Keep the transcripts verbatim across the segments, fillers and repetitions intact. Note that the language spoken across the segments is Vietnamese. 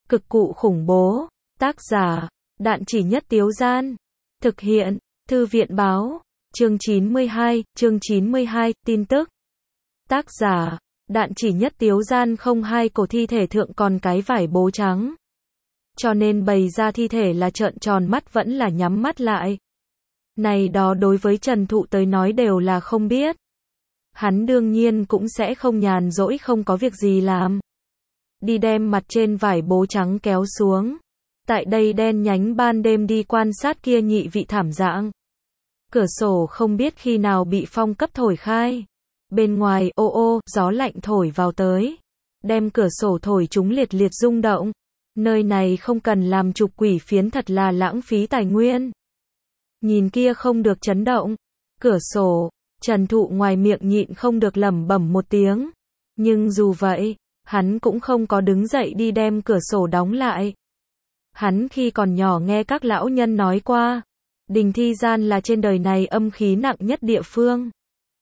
Cực cụ khủng bố. Tác giả, Đạn Chỉ Nhất Tiếu Gian. Thực hiện, Thư viện báo. Chương chín mươi hai, chương chín mươi hai, tin tức. Tác giả, Đạn Chỉ Nhất Tiếu Gian. Không, hai cổ thi thể thượng còn cái vải bố trắng. Cho nên bày ra thi thể là trợn tròn mắt vẫn là nhắm mắt lại. Này đó đối với Trần Thụ tới nói đều là không biết. Hắn đương nhiên cũng sẽ không nhàn rỗi không có việc gì làm. Đi đem mặt trên vải bố trắng kéo xuống. Tại đây đen nhánh ban đêm đi quan sát kia nhị vị thảm dạng. Cửa sổ không biết khi nào bị phong cấp thổi khai. Bên ngoài ô ô, gió lạnh thổi vào tới. Đem cửa sổ thổi chúng liệt liệt rung động. Nơi này không cần làm chụp quỷ phiến thật là lãng phí tài nguyên. Nhìn kia không được chấn động. Cửa sổ, Trần Thụ ngoài miệng nhịn không được lẩm bẩm một tiếng. Nhưng dù vậy, hắn cũng không có đứng dậy đi đem cửa sổ đóng lại. Hắn khi còn nhỏ nghe các lão nhân nói qua, đình thi gian là trên đời này âm khí nặng nhất địa phương.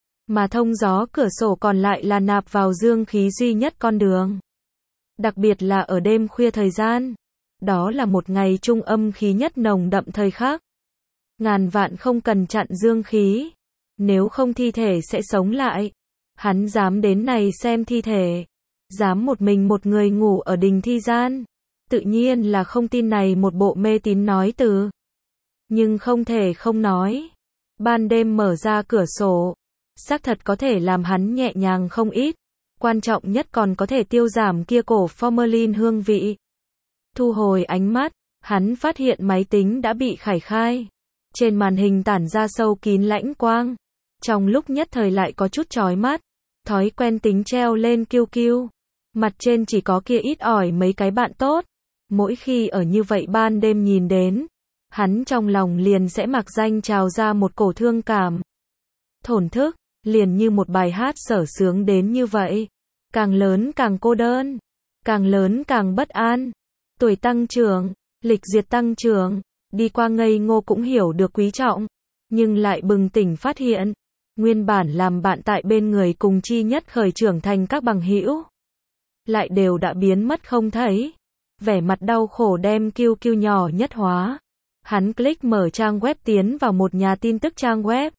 Mà thông gió cửa sổ còn lại là nạp vào dương khí duy nhất con đường. Đặc biệt là ở đêm khuya thời gian. Đó là một ngày trung âm khí nhất nồng đậm thời khắc. Ngàn vạn không cần chặn dương khí. Nếu không thi thể sẽ sống lại. Hắn dám đến này xem thi thể. Dám một mình một người ngủ ở đình thi gian. Tự nhiên là không tin này một bộ mê tín nói từ. Nhưng không thể không nói. Ban đêm mở ra cửa sổ. Xác thật có thể làm hắn nhẹ nhàng không ít. Quan trọng nhất còn có thể tiêu giảm kia cổ formalin hương vị. Thu hồi ánh mắt, hắn phát hiện máy tính đã bị khải khai. Trên màn hình tản ra sâu kín lãnh quang. Trong lúc nhất thời lại có chút chói mắt. Thói quen tính treo lên kiêu kiêu. Mặt trên chỉ có kia ít ỏi mấy cái bạn tốt. Mỗi khi ở như vậy ban đêm nhìn đến, hắn trong lòng liền sẽ mặc danh trào ra một cổ thương cảm. Thổn thức, liền như một bài hát sở sướng đến như vậy. Càng lớn càng cô đơn, càng lớn càng bất an. Tuổi tăng trưởng, lịch duyệt tăng trưởng, đi qua ngây ngô cũng hiểu được quý trọng. Nhưng lại bừng tỉnh phát hiện, nguyên bản làm bạn tại bên người cùng chi nhất khởi trưởng thành các bằng hữu lại đều đã biến mất không thấy. Vẻ mặt đau khổ đem kiêu kiêu nhỏ nhất hóa. Hắn click mở trang web tiến vào một nhà tin tức trang web.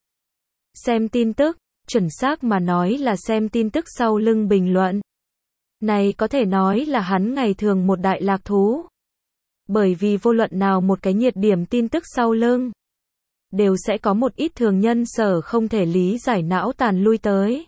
Xem tin tức, chuẩn xác mà nói là xem tin tức sau lưng bình luận. Này có thể nói là hắn ngày thường một đại lạc thú. Bởi vì vô luận nào một cái nhiệt điểm tin tức sau lưng, đều sẽ có một ít thường nhân sở không thể lý giải não tàn lui tới.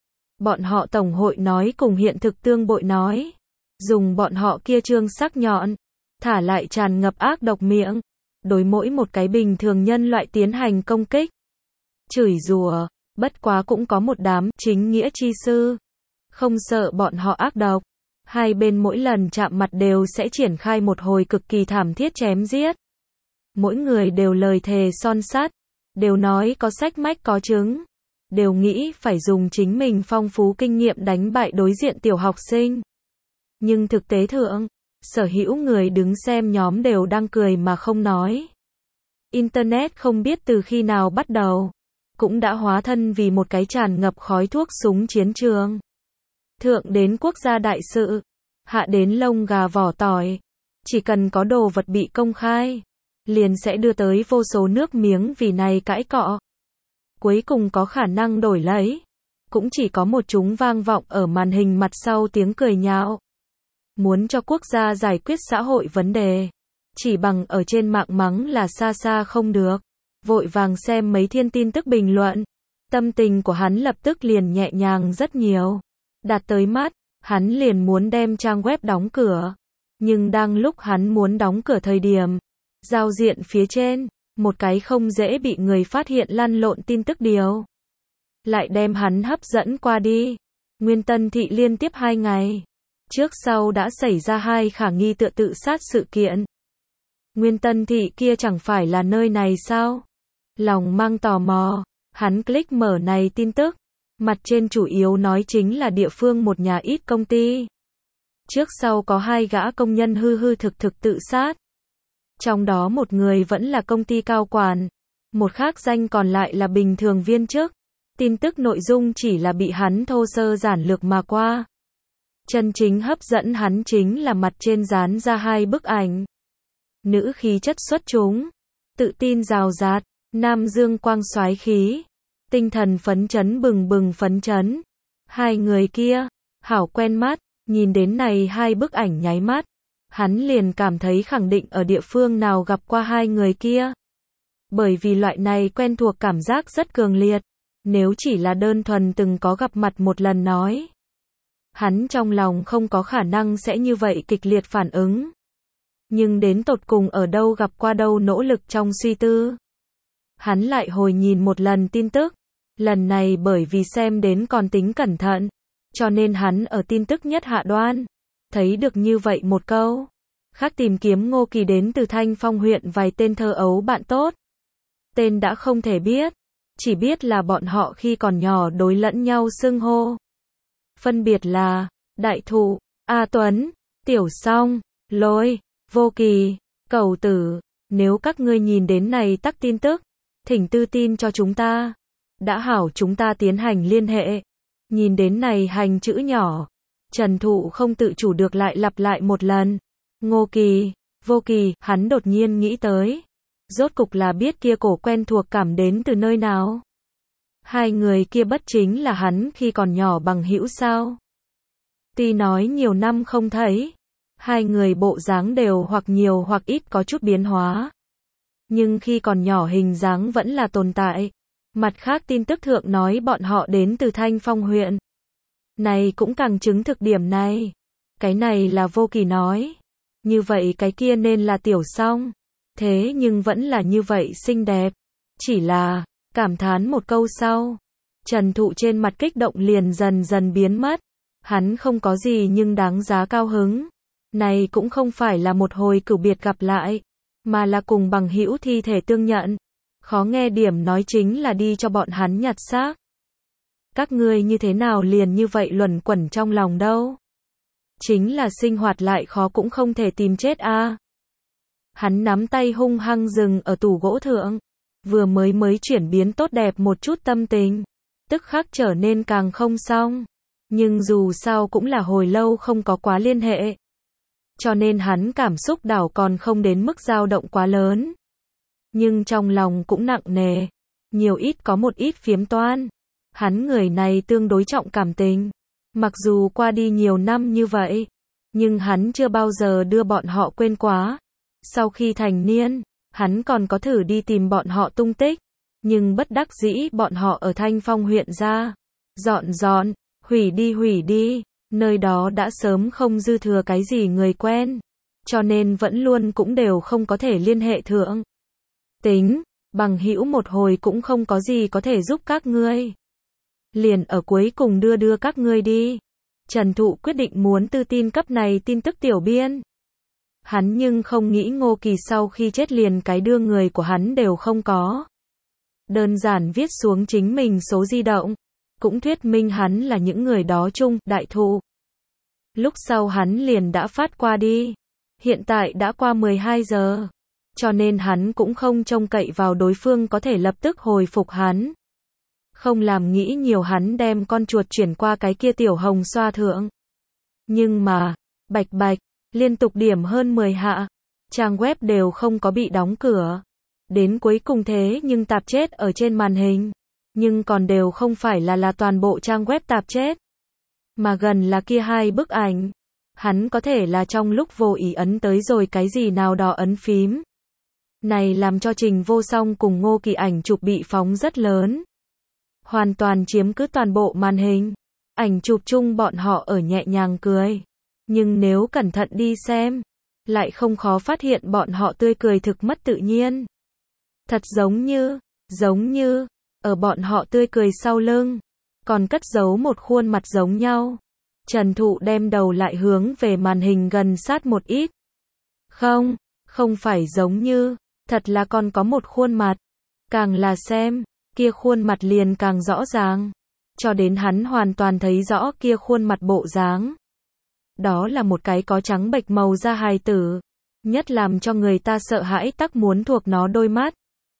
Bọn họ tổng hội nói cùng hiện thực tương bội nói. Dùng bọn họ kia trương sắc nhọn, thả lại tràn ngập ác độc miệng, đối mỗi một cái bình thường nhân loại tiến hành công kích. Chửi rủa, bất quá cũng có một đám chính nghĩa chi sư. Không sợ bọn họ ác độc. Hai bên mỗi lần chạm mặt đều sẽ triển khai một hồi cực kỳ thảm thiết chém giết. Mỗi người đều lời thề son sắt, đều nói có sách mách có chứng, đều nghĩ phải dùng chính mình phong phú kinh nghiệm đánh bại đối diện tiểu học sinh. Nhưng thực tế thượng, sở hữu người đứng xem nhóm đều đang cười mà không nói. Internet không biết từ khi nào bắt đầu, cũng đã hóa thân vì một cái tràn ngập khói thuốc súng chiến trường. Thượng đến quốc gia đại sự, hạ đến lông gà vỏ tỏi. Chỉ cần có đồ vật bị công khai, liền sẽ đưa tới vô số nước miếng vì này cãi cọ. Cuối cùng có khả năng đổi lấy, cũng chỉ có một chúng vang vọng ở màn hình mặt sau tiếng cười nhạo. Muốn cho quốc gia giải quyết xã hội vấn đề, chỉ bằng ở trên mạng mắng là xa xa không được. Vội vàng xem mấy thiên tin tức bình luận, tâm tình của hắn lập tức liền nhẹ nhàng rất nhiều. Đạt tới mắt, hắn liền muốn đem trang web đóng cửa. Nhưng đang lúc hắn muốn đóng cửa thời điểm, giao diện phía trên, một cái không dễ bị người phát hiện lăn lộn tin tức điều, lại đem hắn hấp dẫn qua đi. Nguyên Tân Thị liên tiếp hai ngày trước sau đã xảy ra hai khả nghi tựa tự sát sự kiện. Nguyên Tân Thị kia chẳng phải là nơi này sao? Lòng mang tò mò, hắn click mở này tin tức. Mặt trên chủ yếu nói chính là địa phương một nhà ít công ty. Trước sau có hai gã công nhân hư hư thực thực tự sát. Trong đó một người vẫn là công ty cao quản, một khác danh còn lại là bình thường viên chức. Tin tức nội dung chỉ là bị hắn thô sơ giản lược mà qua. Chân chính hấp dẫn hắn chính là mặt trên dán ra hai bức ảnh. Nữ khí chất xuất chúng, tự tin rào rạt, nam dương quang soái khí, tinh thần phấn chấn bừng bừng phấn chấn. Hai người kia, hảo quen mắt, nhìn đến này hai bức ảnh nháy mắt, hắn liền cảm thấy khẳng định ở địa phương nào gặp qua hai người kia. Bởi vì loại này quen thuộc cảm giác rất cường liệt, nếu chỉ là đơn thuần từng có gặp mặt một lần nói, hắn trong lòng không có khả năng sẽ như vậy kịch liệt phản ứng. Nhưng đến tột cùng ở đâu gặp qua đâu nỗ lực trong suy tư. Hắn lại hồi nhìn một lần tin tức, lần này bởi vì xem đến còn tính cẩn thận, cho nên hắn ở tin tức nhất hạ đoan, thấy được như vậy một câu. Khác tìm kiếm Ngô Kỳ đến từ Thanh Phong huyện vài tên thơ ấu bạn tốt. Tên đã không thể biết, chỉ biết là bọn họ khi còn nhỏ đối lẫn nhau xưng hô. Phân biệt là, Đại Thụ, A Tuấn, Tiểu Song, Lôi, Vô Kỳ, Cầu Tử. Nếu các ngươi nhìn đến này tắc tin tức, thỉnh tư tin cho chúng ta. Đã hảo chúng ta tiến hành liên hệ. Nhìn đến này hành chữ nhỏ, Trần Thụ không tự chủ được lại lặp lại một lần. Ngô Kỳ, Vô Kỳ, hắn đột nhiên nghĩ tới. Rốt cục là biết kia cổ quen thuộc cảm đến từ nơi nào. Hai người kia bất chính là hắn khi còn nhỏ bằng hữu sao. Tuy nói nhiều năm không thấy, hai người bộ dáng đều hoặc nhiều hoặc ít có chút biến hóa. Nhưng khi còn nhỏ hình dáng vẫn là tồn tại. Mặt khác tin tức thượng nói bọn họ đến từ Thanh Phong huyện. Này cũng càng chứng thực điểm này. Cái này là Vô Kỳ nói. Như vậy cái kia nên là Tiểu Song. Thế nhưng vẫn là như vậy xinh đẹp. Chỉ là, cảm thán một câu sau. Trần Thụ trên mặt kích động liền dần dần biến mất. Hắn không có gì nhưng đáng giá cao hứng. Này cũng không phải là một hồi cửu biệt gặp lại. Mà là cùng bằng hữu thi thể tương nhận. Khó nghe điểm nói chính là đi cho bọn hắn nhặt xác. Các ngươi như thế nào liền như vậy luẩn quẩn trong lòng đâu. Chính là sinh hoạt lại khó cũng không thể tìm chết a. À. Hắn nắm tay hung hăng dừng ở tủ gỗ thượng. Vừa mới mới chuyển biến tốt đẹp một chút tâm tình. Tức khắc trở nên càng không xong. Nhưng dù sao cũng là hồi lâu không có quá liên hệ. Cho nên hắn cảm xúc đảo còn không đến mức dao động quá lớn. Nhưng trong lòng cũng nặng nề. Nhiều ít có một ít phiếm toan. Hắn người này tương đối trọng cảm tình. Mặc dù qua đi nhiều năm như vậy. Nhưng hắn chưa bao giờ đưa bọn họ quên quá. Sau khi thành niên, hắn còn có thử đi tìm bọn họ tung tích. Nhưng bất đắc dĩ bọn họ ở Thanh Phong huyện ra. Dọn dọn, hủy đi hủy đi. Nơi đó đã sớm không dư thừa cái gì người quen. Cho nên vẫn luôn cũng đều không có thể liên hệ thượng. Tính, bằng hữu một hồi cũng không có gì có thể giúp các ngươi. Liền ở cuối cùng đưa đưa các ngươi đi. Trần Thụ quyết định muốn tư tin cấp này tin tức tiểu biên. Hắn nhưng không nghĩ Ngô Kỳ sau khi chết liền cái đưa người của hắn đều không có. Đơn giản viết xuống chính mình số di động. Cũng thuyết minh hắn là những người đó chung, Đại Thụ. Lúc sau hắn liền đã phát qua đi. Hiện tại đã qua mười hai giờ. Cho nên hắn cũng không trông cậy vào đối phương có thể lập tức hồi phục hắn. Không làm nghĩ nhiều hắn đem con chuột chuyển qua cái kia tiểu hồng xoa thượng. Nhưng mà, bạch bạch, liên tục điểm hơn mười hạ. Trang web đều không có bị đóng cửa. Đến cuối cùng thế nhưng tạp chết ở trên màn hình. Nhưng còn đều không phải là là toàn bộ trang web tạp chết. Mà gần là kia hai bức ảnh. Hắn có thể là trong lúc vô ý ấn tới rồi cái gì nào đó ấn phím. Này làm cho Trình Vô Song cùng Ngô Kỳ ảnh chụp bị phóng rất lớn. Hoàn toàn chiếm cứ toàn bộ màn hình. Ảnh chụp chung bọn họ ở nhẹ nhàng cười. Nhưng nếu cẩn thận đi xem, lại không khó phát hiện bọn họ tươi cười thực mất tự nhiên. Thật giống như, giống như, ở bọn họ tươi cười sau lưng, còn cất giấu một khuôn mặt giống nhau. Trần Thụ đem đầu lại hướng về màn hình gần sát một ít. Không, không phải giống như, thật là còn có một khuôn mặt. Càng là xem, kia khuôn mặt liền càng rõ ràng. Cho đến hắn hoàn toàn thấy rõ kia khuôn mặt bộ dáng. Đó là một cái có trắng bệch màu da hài tử. Nhất làm cho người ta sợ hãi tắc muốn thuộc nó đôi mắt.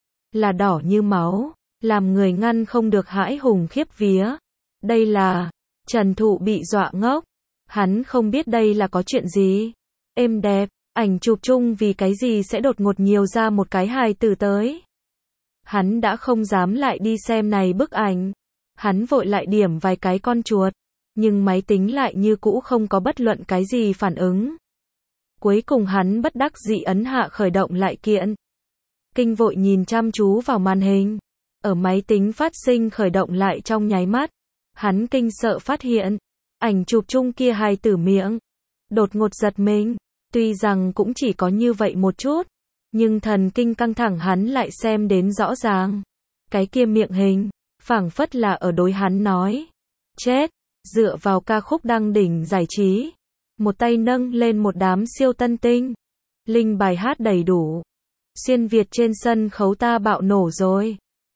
Là đỏ như máu, làm người ngăn không được hãi hùng khiếp vía. Đây là, Trần Thụ bị dọa ngốc. Hắn không biết đây là có chuyện gì. Êm đẹp, ảnh chụp chung vì cái gì sẽ đột ngột nhiều ra một cái hài tử tới. Hắn đã không dám lại đi xem này bức ảnh. Hắn vội lại điểm vài cái con chuột. Nhưng máy tính lại như cũ không có bất luận cái gì phản ứng. Cuối cùng hắn bất đắc dĩ ấn hạ khởi động lại kiện. Kinh vội nhìn chăm chú vào màn hình. Ở máy tính phát sinh khởi động lại trong nháy mắt. Hắn kinh sợ phát hiện. Ảnh chụp chung kia hài tử miệng. Đột ngột giật mình. Tuy rằng cũng chỉ có như vậy một chút. Nhưng thần kinh căng thẳng hắn lại xem đến rõ ràng. Cái kia miệng hình. Phảng phất là ở đối hắn nói. Chết. Dựa vào ca khúc đăng đỉnh giải trí. Một tay nâng lên một đám siêu tân tinh. Linh bài hát đầy đủ. Xuyên Việt trên sân khấu ta bạo nổ rồi.